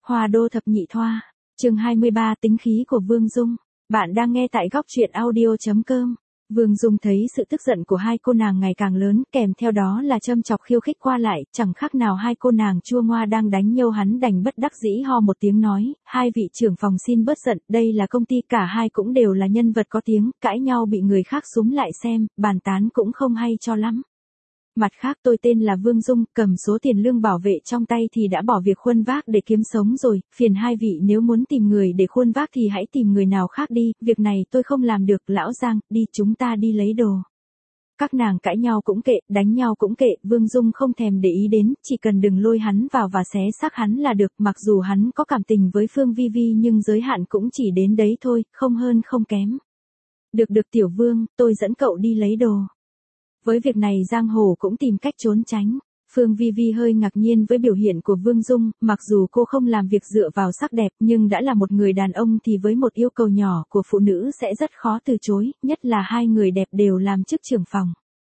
Hoa đô thập nhị thoa, chương 23 tính khí của Vương Dung. Bạn đang nghe tại góc truyện audio.com. Vương Dung thấy sự tức giận của hai cô nàng ngày càng lớn, kèm theo đó là châm chọc khiêu khích qua lại, chẳng khác nào hai cô nàng chua ngoa đang đánh nhau. Hắn đành bất đắc dĩ ho một tiếng nói, hai vị trưởng phòng xin bớt giận, đây là công ty, cả hai cũng đều là nhân vật có tiếng, cãi nhau bị người khác súm lại xem, bàn tán cũng không hay cho lắm. Mặt khác tôi tên là Vương Dung, cầm số tiền lương bảo vệ trong tay thì đã bỏ việc khuân vác để kiếm sống rồi, phiền hai vị nếu muốn tìm người để khuân vác thì hãy tìm người nào khác đi, việc này tôi không làm được. Lão Giang, đi chúng ta đi lấy đồ. Các nàng cãi nhau cũng kệ, đánh nhau cũng kệ, Vương Dung không thèm để ý đến, chỉ cần đừng lôi hắn vào và xé xác hắn là được, mặc dù hắn có cảm tình với Phương Vi Vi nhưng giới hạn cũng chỉ đến đấy thôi, không hơn không kém. Được Tiểu Vương, tôi dẫn cậu đi lấy đồ. Với việc này Giang Hồ cũng tìm cách trốn tránh. Phương Vi Vi hơi ngạc nhiên với biểu hiện của Vương Dung, mặc dù cô không làm việc dựa vào sắc đẹp nhưng đã là một người đàn ông thì với một yêu cầu nhỏ của phụ nữ sẽ rất khó từ chối, nhất là hai người đẹp đều làm chức trưởng phòng.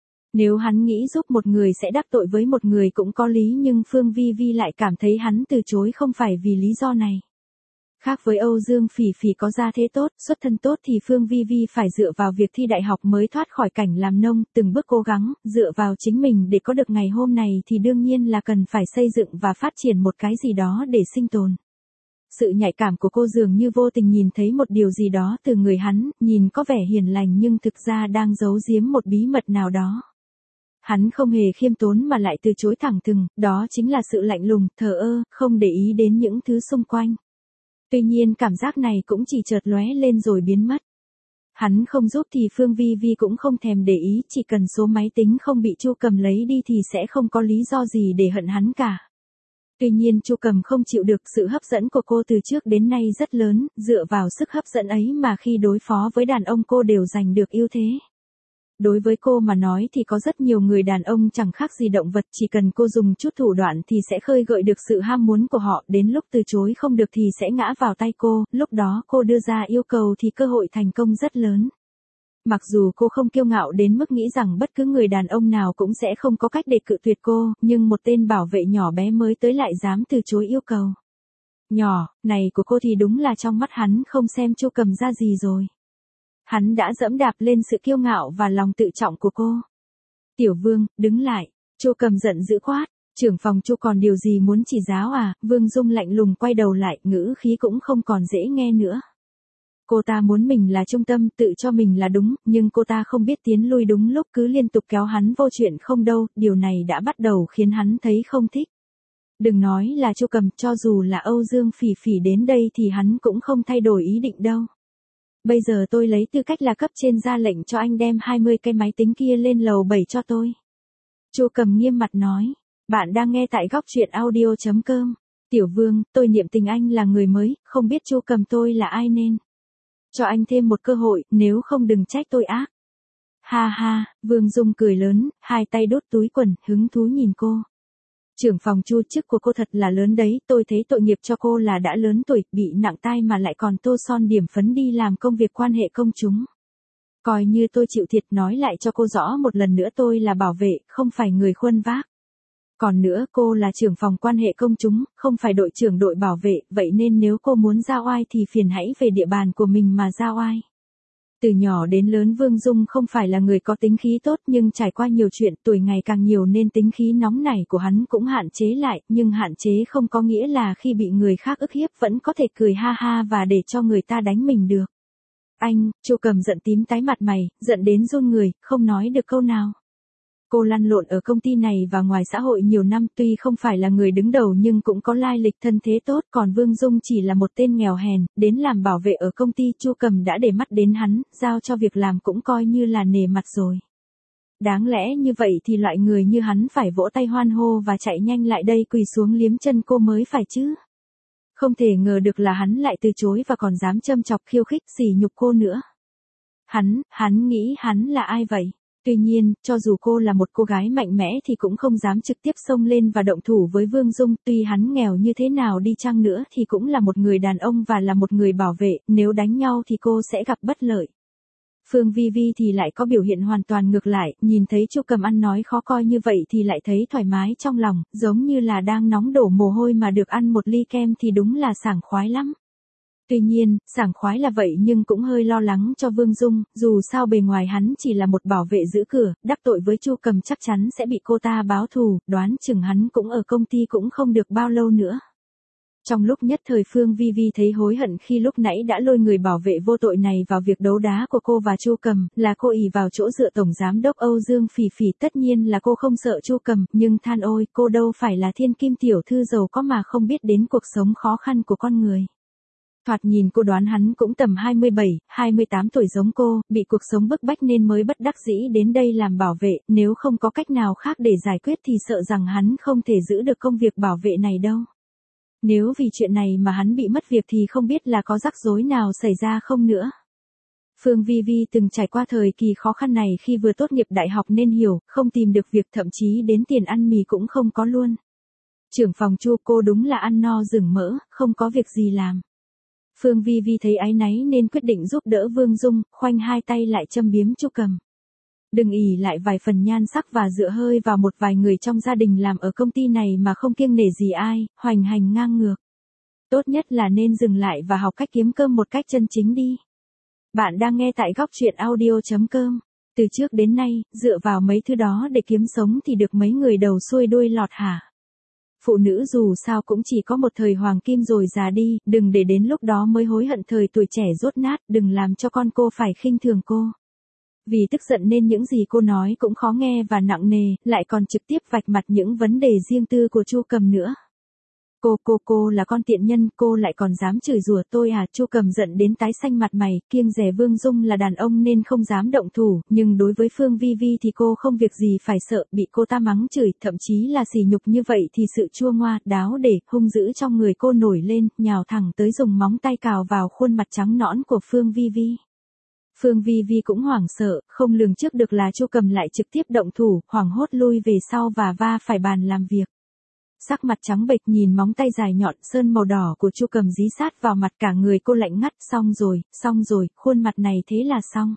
Nếu hắn nghĩ giúp một người sẽ đắc tội với một người cũng có lý, nhưng Phương Vi Vi lại cảm thấy hắn từ chối không phải vì lý do này. Khác với Âu Dương Phỉ Phỉ có gia thế tốt, xuất thân tốt thì Phương Vi Vi phải dựa vào việc thi đại học mới thoát khỏi cảnh làm nông, từng bước cố gắng, dựa vào chính mình để có được ngày hôm này thì đương nhiên là cần phải xây dựng và phát triển một cái gì đó để sinh tồn. Sự nhạy cảm của cô dường như vô tình nhìn thấy một điều gì đó từ người hắn, nhìn có vẻ hiền lành nhưng thực ra đang giấu giếm một bí mật nào đó. Hắn không hề khiêm tốn mà lại từ chối thẳng thừng, đó chính là sự lạnh lùng, thờ ơ, không để ý đến những thứ xung quanh. Tuy nhiên cảm giác này cũng chỉ chợt lóe lên rồi biến mất. Hắn không giúp thì Phương Vi Vi cũng không thèm để ý, chỉ cần số máy tính không bị Chu Cầm lấy đi thì sẽ không có lý do gì để hận hắn cả. Tuy nhiên Chu Cầm không chịu được sự hấp dẫn của cô từ trước đến nay rất lớn, dựa vào sức hấp dẫn ấy mà khi đối phó với đàn ông cô đều giành được ưu thế. Đối với cô mà nói thì có rất nhiều người đàn ông chẳng khác gì động vật, chỉ cần cô dùng chút thủ đoạn thì sẽ khơi gợi được sự ham muốn của họ, đến lúc từ chối không được thì sẽ ngã vào tay cô, lúc đó cô đưa ra yêu cầu thì cơ hội thành công rất lớn. Mặc dù cô không kiêu ngạo đến mức nghĩ rằng bất cứ người đàn ông nào cũng sẽ không có cách để cự tuyệt cô, nhưng một tên bảo vệ nhỏ bé mới tới lại dám từ chối yêu cầu. Nhỏ, này của cô thì đúng là trong mắt hắn không xem Chu Cầm ra gì rồi. Hắn đã dẫm đạp lên sự kiêu ngạo và lòng tự trọng của cô. Tiểu Vương, đứng lại. Chu Cầm giận dữ quát. Trưởng phòng Chu còn điều gì muốn chỉ giáo à? Vương Dung lạnh lùng quay đầu lại, ngữ khí cũng không còn dễ nghe nữa. Cô ta muốn mình là trung tâm, tự cho mình là đúng, nhưng cô ta không biết tiến lui đúng lúc, cứ liên tục kéo hắn vô chuyện không đâu, điều này đã bắt đầu khiến hắn thấy không thích. Đừng nói là Chu Cầm, cho dù là Âu Dương Phỉ Phỉ đến đây thì hắn cũng không thay đổi ý định đâu. Bây giờ tôi lấy tư cách là cấp trên ra lệnh cho anh đem 20 cái máy tính kia lên lầu 7 cho tôi. Chu Cầm nghiêm mặt nói. Bạn đang nghe tại góc truyện audio.com. Tiểu Vương, tôi niệm tình anh là người mới, không biết Chu Cầm tôi là ai nên cho anh thêm một cơ hội, nếu không đừng trách tôi ác. Ha ha, Vương Dung cười lớn, hai tay đút túi quần, hứng thú nhìn cô. Trưởng phòng Chu, chức của cô thật là lớn đấy, tôi thấy tội nghiệp cho cô là đã lớn tuổi, bị nặng tai mà lại còn tô son điểm phấn đi làm công việc quan hệ công chúng. Coi như tôi chịu thiệt, nói lại cho cô rõ một lần nữa, tôi là bảo vệ, không phải người khuân vác. Còn nữa, cô là trưởng phòng quan hệ công chúng, không phải đội trưởng đội bảo vệ, vậy nên nếu cô muốn ra oai thì phiền hãy về địa bàn của mình mà ra oai. Từ nhỏ đến lớn Vương Dung không phải là người có tính khí tốt, nhưng trải qua nhiều chuyện, tuổi ngày càng nhiều nên tính khí nóng nảy của hắn cũng hạn chế lại, nhưng hạn chế không có nghĩa là khi bị người khác ức hiếp vẫn có thể cười ha ha và để cho người ta đánh mình được. Anh, Chu Cầm giận tím tái mặt mày, giận đến run người, không nói được câu nào. Cô lăn lộn ở công ty này và ngoài xã hội nhiều năm, tuy không phải là người đứng đầu nhưng cũng có lai lịch thân thế tốt, còn Vương Dung chỉ là một tên nghèo hèn, đến làm bảo vệ ở công ty Chu Cầm đã để mắt đến hắn, giao cho việc làm cũng coi như là nể mặt rồi. Đáng lẽ như vậy thì loại người như hắn phải vỗ tay hoan hô và chạy nhanh lại đây quỳ xuống liếm chân cô mới phải chứ. Không thể ngờ được là hắn lại từ chối và còn dám châm chọc khiêu khích sỉ nhục cô nữa. Hắn nghĩ hắn là ai vậy? Tuy nhiên, cho dù cô là một cô gái mạnh mẽ thì cũng không dám trực tiếp xông lên và động thủ với Vương Dung, tuy hắn nghèo như thế nào đi chăng nữa thì cũng là một người đàn ông và là một người bảo vệ, nếu đánh nhau thì cô sẽ gặp bất lợi. Phương Vi Vi thì lại có biểu hiện hoàn toàn ngược lại, nhìn thấy Chu Cầm ăn nói khó coi như vậy thì lại thấy thoải mái trong lòng, giống như là đang nóng đổ mồ hôi mà được ăn một ly kem thì đúng là sảng khoái lắm. Tuy nhiên, sảng khoái là vậy nhưng cũng hơi lo lắng cho Vương Dung, dù sao bề ngoài hắn chỉ là một bảo vệ giữ cửa, đắc tội với Chu Cầm chắc chắn sẽ bị cô ta báo thù, đoán chừng hắn cũng ở công ty cũng không được bao lâu nữa. Trong lúc nhất thời Phương Vi Vi thấy hối hận khi lúc nãy đã lôi người bảo vệ vô tội này vào việc đấu đá của cô và Chu Cầm, là cô ỷ vào chỗ dựa tổng giám đốc Âu Dương Phỉ Phỉ, tất nhiên là cô không sợ Chu Cầm, nhưng than ôi, cô đâu phải là thiên kim tiểu thư giàu có mà không biết đến cuộc sống khó khăn của con người. Thoạt nhìn cô đoán hắn cũng tầm 27, 28 tuổi giống cô, bị cuộc sống bức bách nên mới bất đắc dĩ đến đây làm bảo vệ, nếu không có cách nào khác để giải quyết thì sợ rằng hắn không thể giữ được công việc bảo vệ này đâu. Nếu vì chuyện này mà hắn bị mất việc thì không biết là có rắc rối nào xảy ra không nữa. Phương Vi Vi từng trải qua thời kỳ khó khăn này khi vừa tốt nghiệp đại học nên hiểu, không tìm được việc thậm chí đến tiền ăn mì cũng không có luôn. Trưởng phòng Chu, cô đúng là ăn no rừng mỡ, không có việc gì làm. Phương Vi Vi thấy áy náy nên quyết định giúp đỡ Vương Dung, khoanh hai tay lại châm biếm Chu Cầm. Đừng ỷ lại vài phần nhan sắc và dựa hơi vào một vài người trong gia đình làm ở công ty này mà không kiêng nể gì ai, hoành hành ngang ngược. Tốt nhất là nên dừng lại và học cách kiếm cơm một cách chân chính đi. Bạn đang nghe tại góc truyện audio.com. Từ trước đến nay, dựa vào mấy thứ đó để kiếm sống thì được mấy người đầu xuôi đuôi lọt hả? Phụ nữ dù sao cũng chỉ có một thời hoàng kim rồi già đi, đừng để đến lúc đó mới hối hận thời tuổi trẻ dốt nát, đừng làm cho con cô phải khinh thường cô. Vì tức giận nên những gì cô nói cũng khó nghe và nặng nề, lại còn trực tiếp vạch mặt những vấn đề riêng tư của Chu Cầm nữa. Cô là con tiện nhân, cô lại còn dám chửi rủa tôi à? Chu Cầm giận đến tái xanh mặt mày, kiêng dè Vương Dung là đàn ông nên không dám động thủ, nhưng đối với Phương Vi Vi thì cô không việc gì phải sợ, bị cô ta mắng chửi, thậm chí là sỉ nhục như vậy thì sự chua ngoa, đáo để, hung dữ trong người cô nổi lên, nhào thẳng tới dùng móng tay cào vào khuôn mặt trắng nõn của Phương Vi Vi. Phương Vi Vi cũng hoảng sợ, không lường trước được là Chu Cầm lại trực tiếp động thủ, hoảng hốt lui về sau và va phải bàn làm việc. Sắc mặt trắng bệch nhìn móng tay dài nhọn sơn màu đỏ của Chu Cầm dí sát vào mặt, cả người cô lạnh ngắt, xong rồi, khuôn mặt này thế là xong.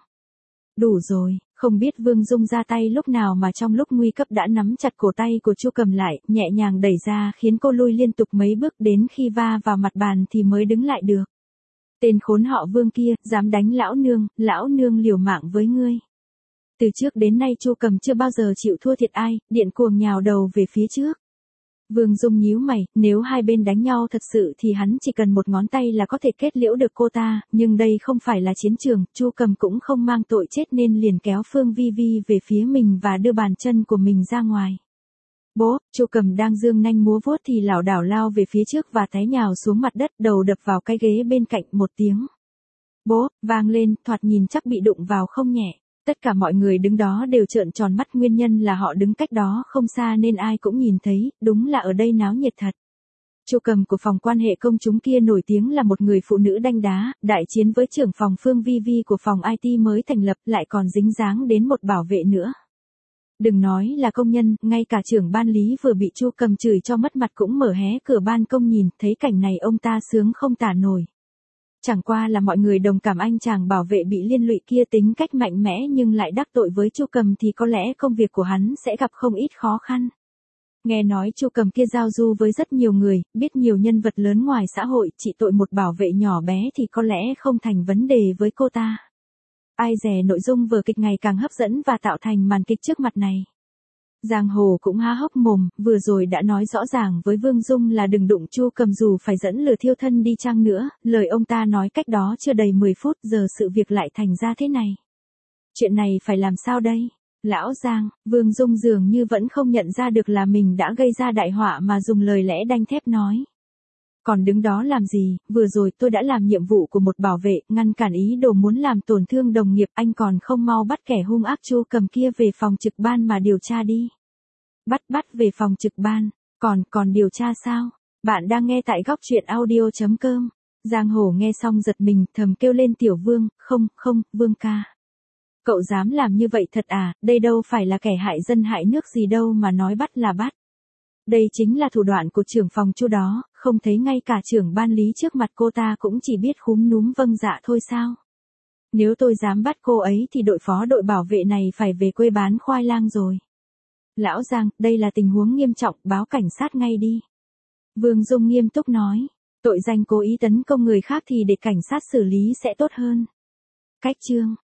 Đủ rồi, không biết Vương Dung ra tay lúc nào mà trong lúc nguy cấp đã nắm chặt cổ tay của Chu Cầm lại, nhẹ nhàng đẩy ra khiến cô lui liên tục mấy bước, đến khi va vào mặt bàn thì mới đứng lại được. Tên khốn họ Vương kia, dám đánh lão nương liều mạng với ngươi. Từ trước đến nay Chu Cầm chưa bao giờ chịu thua thiệt ai, điện cuồng nhào đầu về phía trước. Vương Dung nhíu mày, nếu hai bên đánh nhau thật sự thì hắn chỉ cần một ngón tay là có thể kết liễu được cô ta, nhưng đây không phải là chiến trường, Chu Cầm cũng không mang tội chết nên liền kéo Phương Vi Vi về phía mình và đưa bàn chân của mình ra ngoài. Bố, Chu Cầm đang dương nanh múa vuốt thì lảo đảo lao về phía trước và té nhào xuống mặt đất, đầu đập vào cái ghế bên cạnh, một tiếng. Bố, vang lên, thoạt nhìn chắc bị đụng vào không nhẹ. Tất cả mọi người đứng đó đều trợn tròn mắt, nguyên nhân là họ đứng cách đó không xa nên ai cũng nhìn thấy, đúng là ở đây náo nhiệt thật. Chu Cầm của phòng quan hệ công chúng kia nổi tiếng là một người phụ nữ đanh đá, đại chiến với trưởng phòng Phương Vi Vi của phòng IT mới thành lập, lại còn dính dáng đến một bảo vệ nữa. Đừng nói là công nhân, ngay cả trưởng ban lý vừa bị Chu Cầm chửi cho mất mặt cũng mở hé cửa ban công nhìn, thấy cảnh này ông ta sướng không tả nổi. Chẳng qua là mọi người đồng cảm anh chàng bảo vệ bị liên lụy kia tính cách mạnh mẽ nhưng lại đắc tội với Chu Cầm thì có lẽ công việc của hắn sẽ gặp không ít khó khăn. Nghe nói Chu Cầm kia giao du với rất nhiều người, biết nhiều nhân vật lớn ngoài xã hội, chỉ tội một bảo vệ nhỏ bé thì có lẽ không thành vấn đề với cô ta. Ai dè nội dung vở kịch ngày càng hấp dẫn và tạo thành màn kịch trước mặt này. Giang Hồ cũng há hốc mồm, vừa rồi đã nói rõ ràng với Vương Dung là đừng đụng Chu Cầm dù phải dẫn lửa thiêu thân đi chăng nữa, lời ông ta nói cách đó chưa đầy 10 phút giờ sự việc lại thành ra thế này. Chuyện này phải làm sao đây? Lão Giang, Vương Dung dường như vẫn không nhận ra được là mình đã gây ra đại họa mà dùng lời lẽ đanh thép nói. Còn đứng đó làm gì, vừa rồi tôi đã làm nhiệm vụ của một bảo vệ, ngăn cản ý đồ muốn làm tổn thương đồng nghiệp, anh còn không mau bắt kẻ hung ác Chu Cầm kia về phòng trực ban mà điều tra đi. Bắt về phòng trực ban, còn điều tra sao? Bạn đang nghe tại góc truyện audio.com. Giang Hồ nghe xong giật mình, thầm kêu lên Tiểu Vương, không, Vương ca. Cậu dám làm như vậy thật à, đây đâu phải là kẻ hại dân hại nước gì đâu mà nói bắt là bắt. Đây chính là thủ đoạn của trưởng phòng Chu đó, không thấy ngay cả trưởng ban lý trước mặt cô ta cũng chỉ biết khúm núm vâng dạ thôi sao? Nếu tôi dám bắt cô ấy thì đội phó đội bảo vệ này phải về quê bán khoai lang rồi. Lão Giang, đây là tình huống nghiêm trọng, báo cảnh sát ngay đi. Vương Dung nghiêm túc nói. Tội danh cố ý tấn công người khác thì để cảnh sát xử lý sẽ tốt hơn. Cách chương